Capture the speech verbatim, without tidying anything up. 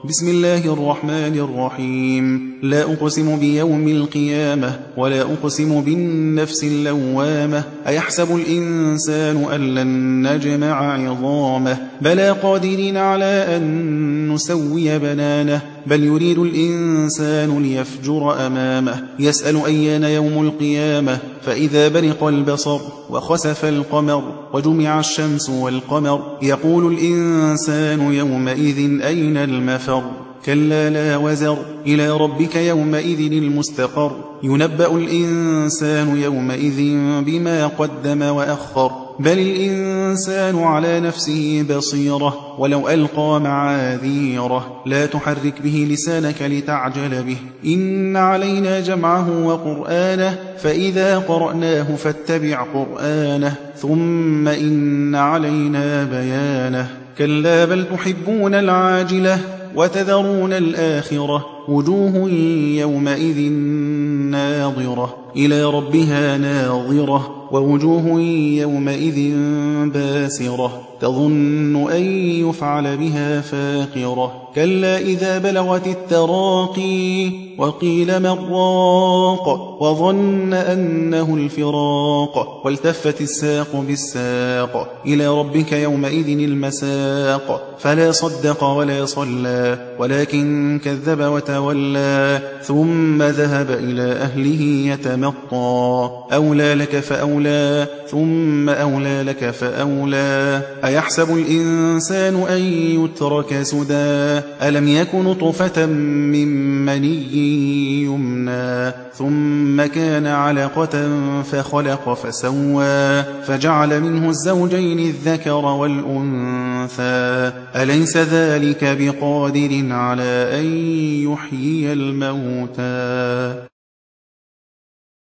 بسم الله الرحمن الرحيم. لا أقسم بيوم القيامة ولا أقسم بالنفس اللوامة أيحسب الإنسان أن لن نجمع عظامه بلى قادرين على أن نسوي بنانه بل يريد الإنسان ليفجر أمامه يسأل أيان يوم القيامة فإذا برق البصر وخسف القمر وجمع الشمس والقمر يقول الإنسان يومئذ أين المفر كلا لا وزر إلى ربك يومئذ المستقر ينبأ الإنسان يومئذ بما قدم وأخر بل الإنسان على نفسه بصيرة ولو ألقى معاذيره لا تحرك به لسانك لتعجل به إن علينا جمعه وقرآنه فإذا قرأناه فاتبع قرآنه ثم إن علينا بيانه كلا بل تحبون العاجلة وتذرون الآخرة وجوه يومئذ ناظرة إلى ربها ناظرة ووجوه يومئذ باسرة تظن أن يفعل بها فاقرة كلا إذا بلغت التراقي وقيل من راق وظن أنه الفراق والتفت الساق بالساق إلى ربك يومئذ المساق فلا صدق ولا صلى ولكن كذب وتولى ثم ذهب إلى أهله يتمطى أولى لك فأولى ثم أولى لك فأولى أيحسب الإنسان أن يترك سدى ألم يكن نطفة من مني يمنى ثم كان علقة فخلق فسوى فجعل منه الزوجين الذكر والأنثى أليس ذلك بقادر على أن يحيي الموتى